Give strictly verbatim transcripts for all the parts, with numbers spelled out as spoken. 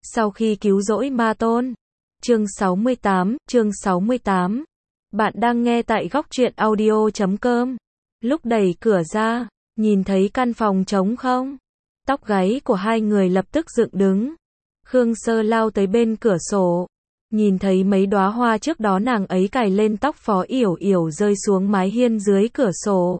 Sau khi cứu rỗi ma tôn. Chương sáu mươi tám, chương sáu mươi tám. Bạn đang nghe tại góc truyện audio chấm com. Lúc đẩy cửa ra, nhìn thấy căn phòng trống không? Tóc gáy của hai người lập tức dựng đứng. Khương Sơ lao tới bên cửa sổ. Nhìn thấy mấy đóa hoa trước đó nàng ấy cài lên tóc Phó Yểu Yểu rơi xuống mái hiên dưới cửa sổ.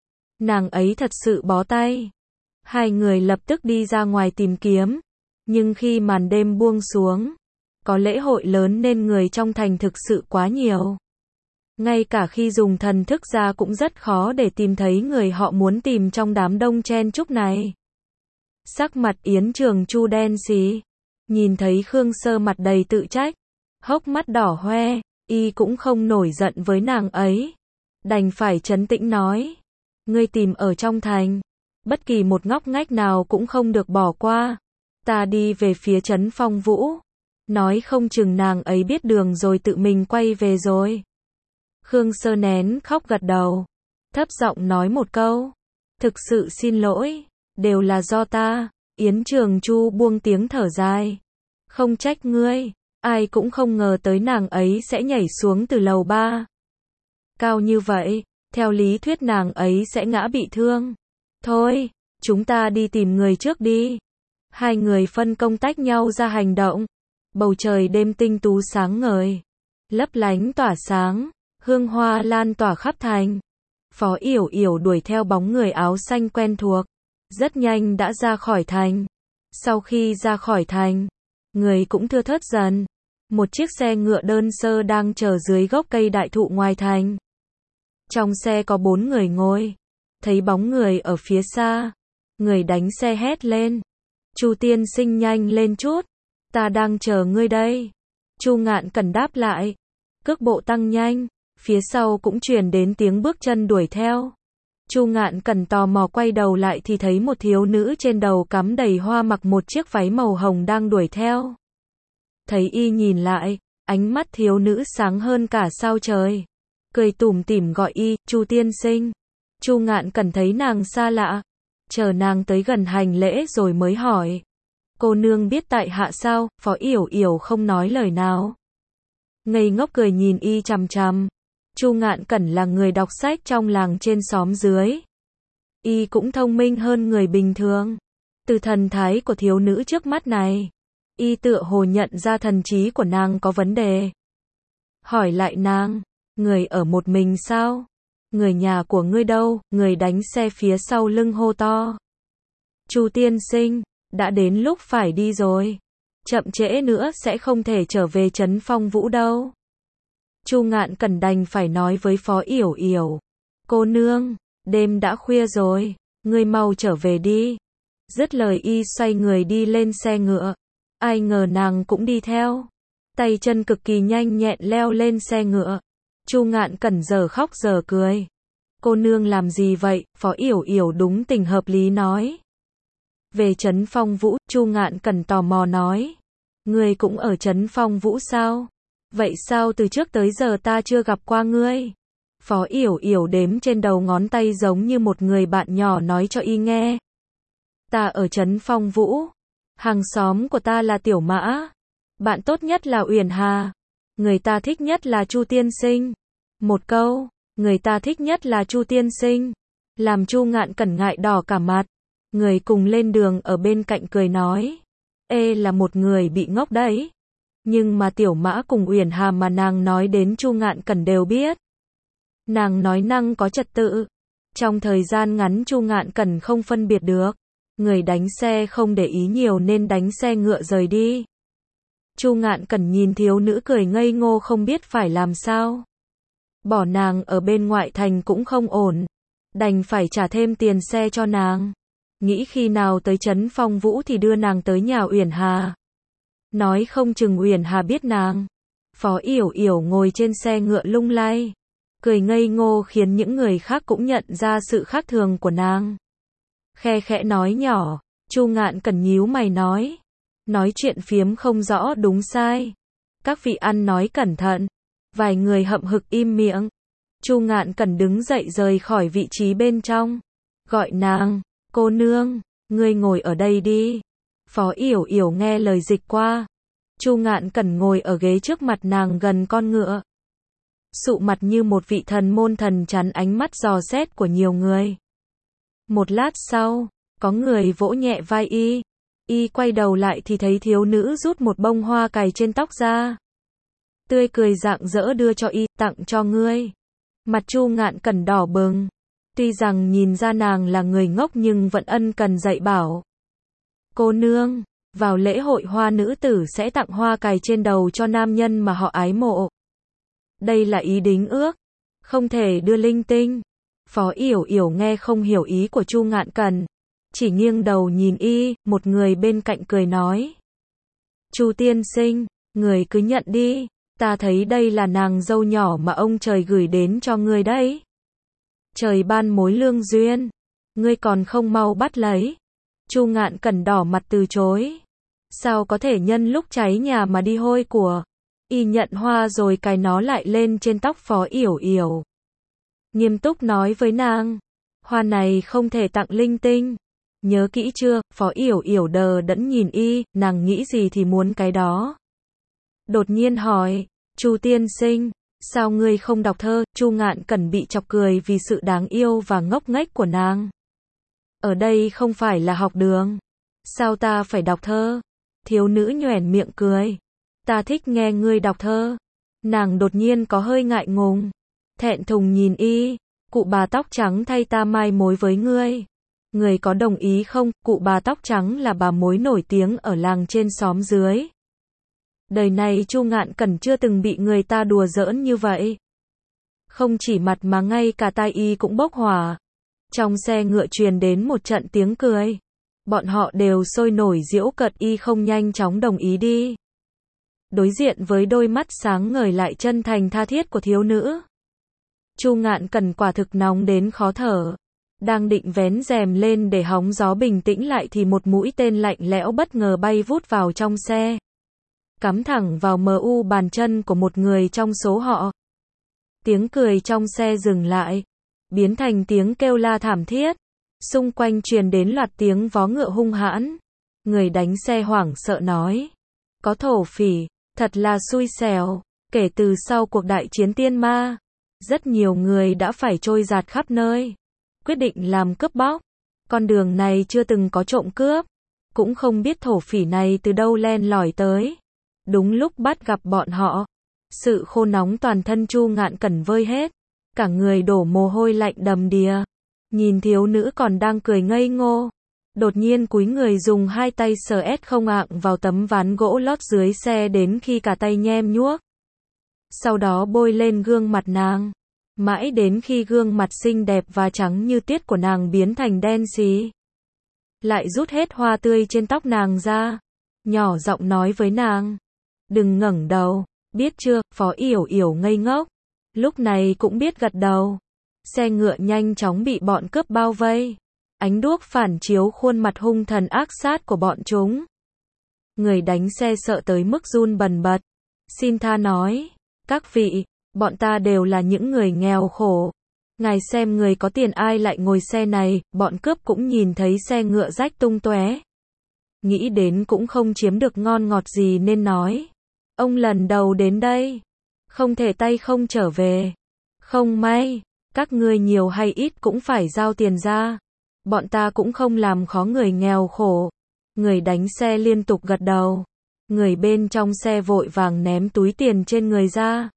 Nàng ấy thật sự bó tay. Hai người lập tức đi ra ngoài tìm kiếm. Nhưng khi màn đêm buông xuống, có lễ hội lớn nên người trong thành thực sự quá nhiều. Ngay cả khi dùng thần thức ra cũng rất khó để tìm thấy người họ muốn tìm trong đám đông chen chúc này. Sắc mặt Yến Trường Chu đen xì. Nhìn thấy Khương Sơ mặt đầy tự trách, hốc mắt đỏ hoe, y cũng không nổi giận với nàng ấy. Đành phải trấn tĩnh nói. Ngươi tìm ở trong thành, bất kỳ một ngóc ngách nào cũng không được bỏ qua. Ta đi về phía trấn Phong Vũ. Nói không chừng nàng ấy biết đường rồi tự mình quay về rồi. Khương Sơ nén khóc gật đầu. Thấp giọng nói một câu. Thực sự xin lỗi, đều là do ta. Yến Trường Chu buông tiếng thở dài. Không trách ngươi, ai cũng không ngờ tới nàng ấy sẽ nhảy xuống từ lầu ba. Cao như vậy, theo lý thuyết nàng ấy sẽ ngã bị thương. Thôi, chúng ta đi tìm người trước đi. Hai người phân công tách nhau ra hành động. Bầu trời đêm tinh tú sáng ngời, lấp lánh tỏa sáng, hương hoa lan tỏa khắp thành. Phó Yểu Yểu đuổi theo bóng người áo xanh quen thuộc, rất nhanh đã ra khỏi thành. Sau khi ra khỏi thành, người cũng thưa thớt dần. Một chiếc xe ngựa đơn sơ đang chờ dưới gốc cây đại thụ ngoài thành. Trong xe có bốn người ngồi. Thấy bóng người ở phía xa, người đánh xe hét lên. Chu tiên sinh nhanh lên chút, ta đang chờ ngươi đây. Chu Ngạn Cẩn đáp lại. Cước bộ tăng nhanh, phía sau cũng truyền đến tiếng bước chân đuổi theo. Chu Ngạn Cẩn tò mò quay đầu lại thì thấy một thiếu nữ trên đầu cắm đầy hoa mặc một chiếc váy màu hồng đang đuổi theo. Thấy y nhìn lại, ánh mắt thiếu nữ sáng hơn cả sao trời. Cười tủm tỉm gọi y, Chu tiên sinh. Chu Ngạn Cẩn thấy nàng xa lạ, chờ nàng tới gần hành lễ rồi mới hỏi. Cô nương biết tại hạ sao? Phó Yểu Yểu không nói lời nào. Ngây ngốc cười nhìn y chằm chằm. Chu Ngạn Cẩn là người đọc sách trong làng trên xóm dưới. Y cũng thông minh hơn người bình thường. Từ thần thái của thiếu nữ trước mắt này, y tựa hồ nhận ra thần trí của nàng có vấn đề. Hỏi lại nàng, người ở một mình sao? Người nhà của ngươi đâu? Người đánh xe phía sau lưng hô to. Chu tiên sinh, đã đến lúc phải đi rồi. Chậm trễ nữa sẽ không thể trở về trấn Phong Vũ đâu. Chu Ngạn Cẩn đành phải nói với Phó Yểu Yểu. Cô nương, đêm đã khuya rồi, ngươi mau trở về đi. Dứt lời y xoay người đi lên xe ngựa. Ai ngờ nàng cũng đi theo. Tay chân cực kỳ nhanh nhẹn leo lên xe ngựa. Chu Ngạn Cẩn giờ khóc giờ cười. Cô nương làm gì vậy? Phó Yểu Yểu đúng tình hợp lý nói. Về trấn Phong Vũ, Chu Ngạn Cẩn tò mò nói. Ngươi cũng ở trấn Phong Vũ sao? Vậy sao từ trước tới giờ ta chưa gặp qua ngươi? Phó Yểu Yểu đếm trên đầu ngón tay giống như một người bạn nhỏ nói cho y nghe. Ta ở trấn Phong Vũ. Hàng xóm của ta là Tiểu Mã. Bạn tốt nhất là Uyển Hà. Người ta thích nhất là Chu tiên sinh. Một câu, người ta thích nhất là Chu tiên sinh, làm Chu Ngạn Cẩn ngại đỏ cả mặt. Người cùng lên đường ở bên cạnh cười nói. Ê là một người bị ngốc đấy. Nhưng mà Tiểu Mã cùng Uyển Hà mà nàng nói đến Chu Ngạn Cẩn đều biết. Nàng nói năng có trật tự. Trong thời gian ngắn Chu Ngạn Cẩn không phân biệt được. Người đánh xe không để ý nhiều nên đánh xe ngựa rời đi. Chu Ngạn Cẩn nhìn thiếu nữ cười ngây ngô không biết phải làm sao. Bỏ nàng ở bên ngoại thành cũng không ổn. Đành phải trả thêm tiền xe cho nàng. Nghĩ khi nào tới trấn Phong Vũ thì đưa nàng tới nhà Uyển Hà. Nói không chừng Uyển Hà biết nàng. Phó Yểu Yểu ngồi trên xe ngựa lung lay. Cười ngây ngô khiến những người khác cũng nhận ra sự khác thường của nàng. Khe khẽ nói nhỏ. Chu Ngạn Cẩn nhíu mày nói. Nói chuyện phiếm không rõ đúng sai. Các vị ăn nói cẩn thận. Vài người hậm hực im miệng. Chu Ngạn Cẩn đứng dậy rời khỏi vị trí bên trong. Gọi nàng. Cô nương, ngươi ngồi ở đây đi. Phó Yểu Yểu nghe lời dịch qua. Chu Ngạn Cẩn ngồi ở ghế trước mặt nàng gần con ngựa. Sụ mặt như một vị thần môn thần chắn ánh mắt dò xét của nhiều người. Một lát sau, có người vỗ nhẹ vai y. Y quay đầu lại thì thấy thiếu nữ rút một bông hoa cài trên tóc ra. Tươi cười rạng rỡ đưa cho y, tặng cho ngươi. Mặt Chu Ngạn Cẩn đỏ bừng. Tuy rằng nhìn ra nàng là người ngốc nhưng vẫn ân cần dạy bảo. Cô nương, vào lễ hội hoa nữ tử sẽ tặng hoa cài trên đầu cho nam nhân mà họ ái mộ. Đây là ý đính ước, không thể đưa linh tinh. Phó Yểu Yểu nghe không hiểu ý của Chu Ngạn Cẩn, chỉ nghiêng đầu nhìn y, một người bên cạnh cười nói. Chu tiên sinh, người cứ nhận đi, ta thấy đây là nàng dâu nhỏ mà ông trời gửi đến cho ngươi đấy. Trời ban mối lương duyên, ngươi còn không mau bắt lấy. Chu Ngạn Cẩn đỏ mặt từ chối. Sao có thể nhân lúc cháy nhà mà đi hôi của. Y nhận hoa rồi cài nó lại lên trên tóc Phó Yểu Yểu. Nghiêm túc nói với nàng, hoa này không thể tặng linh tinh. Nhớ kỹ chưa? Phó Yểu Yểu đờ đẫn nhìn y, nàng nghĩ gì thì muốn cái đó. Đột nhiên hỏi, Chu tiên sinh, sao ngươi không đọc thơ? Chu Ngạn Cẩn bị chọc cười vì sự đáng yêu và ngốc nghếch của nàng. Ở đây không phải là học đường. Sao ta phải đọc thơ? Thiếu nữ nhoẻn miệng cười. Ta thích nghe ngươi đọc thơ. Nàng đột nhiên có hơi ngại ngùng. Thẹn thùng nhìn y. Cụ bà tóc trắng thay ta mai mối với ngươi. Ngươi có đồng ý không? Cụ bà tóc trắng là bà mối nổi tiếng ở làng trên xóm dưới. Đời này Chu Ngạn Cẩn chưa từng bị người ta đùa giỡn như vậy. Không chỉ mặt mà ngay cả tai y cũng bốc hỏa. Trong xe ngựa truyền đến một trận tiếng cười. Bọn họ đều sôi nổi giễu cợt y không nhanh chóng đồng ý đi. Đối diện với đôi mắt sáng ngời lại chân thành tha thiết của thiếu nữ. Chu Ngạn Cẩn quả thực nóng đến khó thở. Đang định vén rèm lên để hóng gió bình tĩnh lại thì một mũi tên lạnh lẽo bất ngờ bay vút vào trong xe. Cắm thẳng vào mờ u bàn chân của một người trong số họ. Tiếng cười trong xe dừng lại. Biến thành tiếng kêu la thảm thiết. Xung quanh truyền đến loạt tiếng vó ngựa hung hãn. Người đánh xe hoảng sợ nói. Có thổ phỉ, thật là xui xẻo. Kể từ sau cuộc đại chiến tiên ma, rất nhiều người đã phải trôi dạt khắp nơi. Quyết định làm cướp bóc. Con đường này chưa từng có trộm cướp. Cũng không biết thổ phỉ này từ đâu len lỏi tới. Đúng lúc bắt gặp bọn họ. Sự khô nóng toàn thân Chu Ngạn Cẩn vơi hết. Cả người đổ mồ hôi lạnh đầm đìa. Nhìn thiếu nữ còn đang cười ngây ngô. Đột nhiên cúi người dùng hai tay sờ ét không ạng vào tấm ván gỗ lót dưới xe đến khi cả tay nhem nhuốc. Sau đó bôi lên gương mặt nàng. Mãi đến khi gương mặt xinh đẹp và trắng như tiết của nàng biến thành đen xì. Lại rút hết hoa tươi trên tóc nàng ra. Nhỏ giọng nói với nàng. Đừng ngẩng đầu. Biết chưa? Phó Yểu Yểu ngây ngốc. Lúc này cũng biết gật đầu. Xe ngựa nhanh chóng bị bọn cướp bao vây. Ánh đuốc phản chiếu khuôn mặt hung thần ác sát của bọn chúng. Người đánh xe sợ tới mức run bần bật. Xin tha nói. Các vị, bọn ta đều là những người nghèo khổ. Ngài xem người có tiền ai lại ngồi xe này. Bọn cướp cũng nhìn thấy xe ngựa rách tung tóe. Nghĩ đến cũng không chiếm được ngon ngọt gì nên nói. Ông lần đầu đến đây. Không thể tay không trở về. Không may. Các ngươi nhiều hay ít cũng phải giao tiền ra. Bọn ta cũng không làm khó người nghèo khổ. Người đánh xe liên tục gật đầu. Người bên trong xe vội vàng ném túi tiền trên người ra.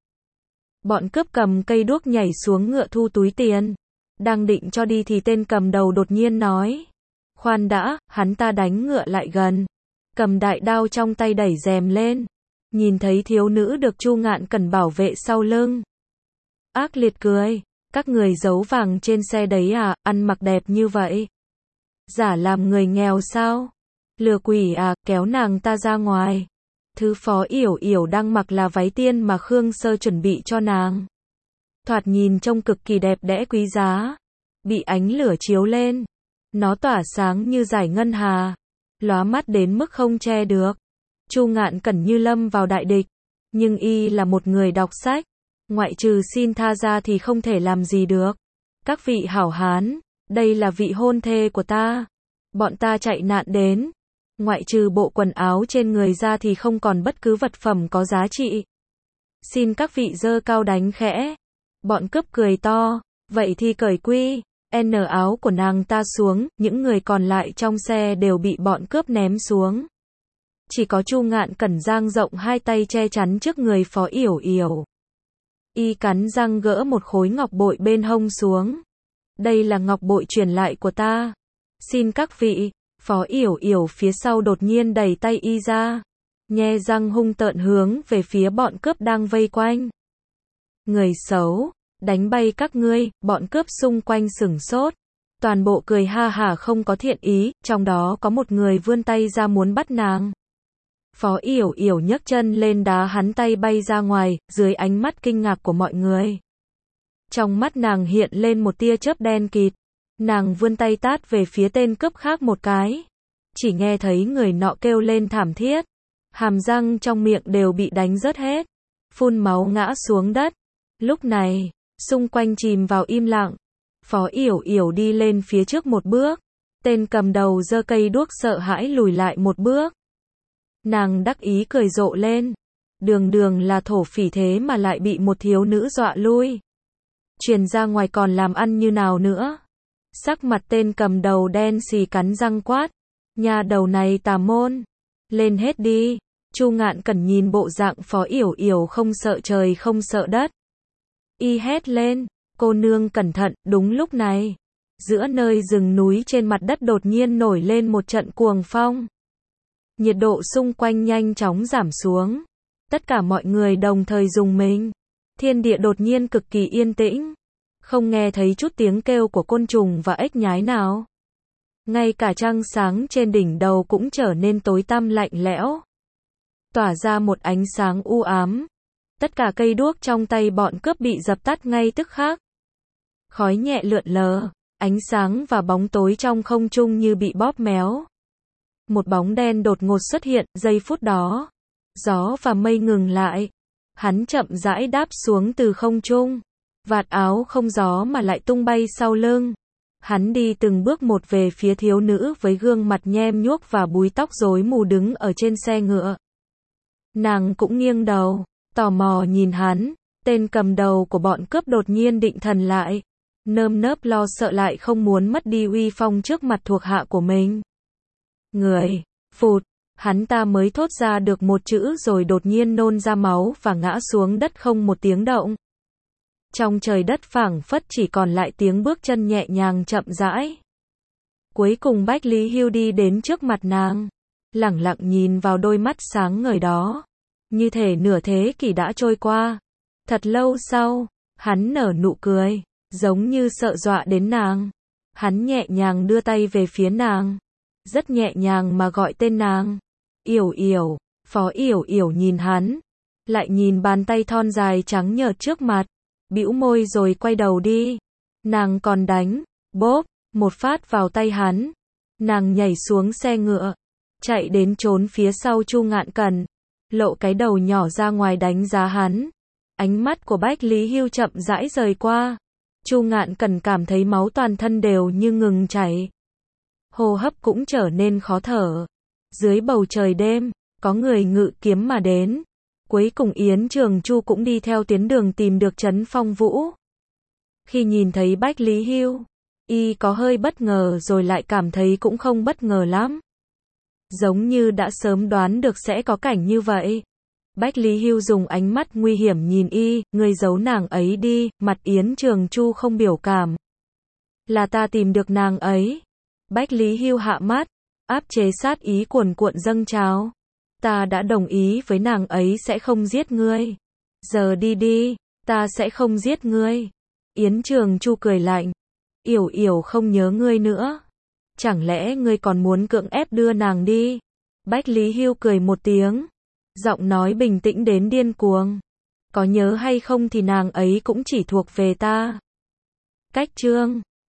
Bọn cướp cầm cây đuốc nhảy xuống ngựa thu túi tiền. Đang định cho đi thì tên cầm đầu đột nhiên nói. Khoan đã, hắn ta đánh ngựa lại gần. Cầm đại đao trong tay đẩy rèm lên. Nhìn thấy thiếu nữ được Chu Ngạn Cẩn bảo vệ sau lưng. Ác liệt cười. Các người giấu vàng trên xe đấy à, ăn mặc đẹp như vậy. Giả làm người nghèo sao? Lừa quỷ à, kéo nàng ta ra ngoài. Thứ Phó Yểu Yểu đang mặc là váy tiên mà Khương Sơ chuẩn bị cho nàng. Thoạt nhìn trông cực kỳ đẹp đẽ quý giá. Bị ánh lửa chiếu lên. Nó tỏa sáng như dải ngân hà. Lóa mắt đến mức không che được. Chu Ngạn Cẩn như lâm vào đại địch. Nhưng y là một người đọc sách. Ngoại trừ xin tha ra thì không thể làm gì được. Các vị hảo hán, đây là vị hôn thê của ta. Bọn ta chạy nạn đến. Ngoại trừ bộ quần áo trên người ra thì không còn bất cứ vật phẩm có giá trị. Xin các vị giơ cao đánh khẽ. Bọn cướp cười to. Vậy thì cởi quy N áo của nàng ta xuống, những người còn lại trong xe đều bị bọn cướp ném xuống. Chỉ có Chu Ngạn Cẩn dang rộng hai tay che chắn trước người Phó Yểu Yểu. Y cắn răng gỡ một khối ngọc bội bên hông xuống. Đây là ngọc bội truyền lại của ta. Xin các vị. Phó Yểu Yểu phía sau đột nhiên đẩy tay y ra. Nhe răng hung tợn hướng về phía bọn cướp đang vây quanh. Người xấu, đánh bay các ngươi, bọn cướp xung quanh sửng sốt. Toàn bộ cười ha hả không có thiện ý, trong đó có một người vươn tay ra muốn bắt nàng. Phó Yểu Yểu nhấc chân lên đá hắn tay bay ra ngoài, dưới ánh mắt kinh ngạc của mọi người. Trong mắt nàng hiện lên một tia chớp đen kịt. Nàng vươn tay tát về phía tên cướp khác một cái. Chỉ nghe thấy người nọ kêu lên thảm thiết. Hàm răng trong miệng đều bị đánh rớt hết. Phun máu ngã xuống đất. Lúc này, xung quanh chìm vào im lặng. Phó Yểu Yểu đi lên phía trước một bước. Tên cầm đầu giơ cây đuốc sợ hãi lùi lại một bước. Nàng đắc ý cười rộ lên. Đường đường là thổ phỉ thế mà lại bị một thiếu nữ dọa lui. Truyền ra ngoài còn làm ăn như nào nữa. Sắc mặt tên cầm đầu đen xì cắn răng quát. Nhà đầu này tà môn. Lên hết đi. Chu Ngạn Cẩn nhìn bộ dạng Phó Yểu Yểu không sợ trời không sợ đất. Y hét lên. Cô nương cẩn thận. Đúng lúc này. Giữa nơi rừng núi trên mặt đất đột nhiên nổi lên một trận cuồng phong. Nhiệt độ xung quanh nhanh chóng giảm xuống. Tất cả mọi người đồng thời rùng mình. Thiên địa đột nhiên cực kỳ yên tĩnh. Không nghe thấy chút tiếng kêu của côn trùng và ếch nhái nào. Ngay cả trăng sáng trên đỉnh đầu cũng trở nên tối tăm lạnh lẽo. Tỏa ra một ánh sáng u ám. Tất cả cây đuốc trong tay bọn cướp bị dập tắt ngay tức khắc. Khói nhẹ lượn lờ, ánh sáng và bóng tối trong không trung như bị bóp méo. Một bóng đen đột ngột xuất hiện, giây phút đó. Gió và mây ngừng lại. Hắn chậm rãi đáp xuống từ không trung. Vạt áo không gió mà lại tung bay sau lưng. Hắn đi từng bước một về phía thiếu nữ với gương mặt nhem nhuốc và búi tóc rối mù đứng ở trên xe ngựa. Nàng cũng nghiêng đầu, tò mò nhìn hắn. Tên cầm đầu của bọn cướp đột nhiên định thần lại. Nơm nớp lo sợ lại không muốn mất đi uy phong trước mặt thuộc hạ của mình. Người, phụt, hắn ta mới thốt ra được một chữ rồi đột nhiên nôn ra máu và ngã xuống đất không một tiếng động. Trong trời đất phảng phất chỉ còn lại tiếng bước chân nhẹ nhàng chậm rãi. Cuối cùng Bách Lý Hưu đi đến trước mặt nàng. Lẳng lặng nhìn vào đôi mắt sáng ngời đó. Như thể nửa thế kỷ đã trôi qua. Thật lâu sau, hắn nở nụ cười, giống như sợ dọa đến nàng. Hắn nhẹ nhàng đưa tay về phía nàng. Rất nhẹ nhàng mà gọi tên nàng. Yểu Yểu. Phó Yểu Yểu nhìn hắn. Lại nhìn bàn tay thon dài trắng nhợt trước mặt. Bĩu môi rồi quay đầu đi. Nàng còn đánh. Bốp. Một phát vào tay hắn. Nàng nhảy xuống xe ngựa. Chạy đến trốn phía sau Chu Ngạn Cẩn. Lộ cái đầu nhỏ ra ngoài đánh giá hắn. Ánh mắt của Bách Lý Hưu chậm rãi rời qua. Chu Ngạn Cẩn cảm thấy máu toàn thân đều như ngừng chảy. Hô hấp cũng trở nên khó thở. Dưới bầu trời đêm, có người ngự kiếm mà đến. Cuối cùng Yến Trường Chu cũng đi theo tiến đường tìm được Trấn Phong Vũ. Khi nhìn thấy Bách Lý Hưu, y có hơi bất ngờ rồi lại cảm thấy cũng không bất ngờ lắm. Giống như đã sớm đoán được sẽ có cảnh như vậy. Bách Lý Hưu dùng ánh mắt nguy hiểm nhìn y, ngươi giấu nàng ấy đi, mặt Yến Trường Chu không biểu cảm. Là ta tìm được nàng ấy. Bách Lý Hưu hạ mắt, áp chế sát ý cuồn cuộn dâng trào. Ta đã đồng ý với nàng ấy sẽ không giết ngươi. Giờ đi đi, ta sẽ không giết ngươi. Yến Trường Chu cười lạnh. Yểu Yểu không nhớ ngươi nữa. Chẳng lẽ ngươi còn muốn cưỡng ép đưa nàng đi? Bách Lý Hưu cười một tiếng. Giọng nói bình tĩnh đến điên cuồng. Có nhớ hay không thì nàng ấy cũng chỉ thuộc về ta. Cách chương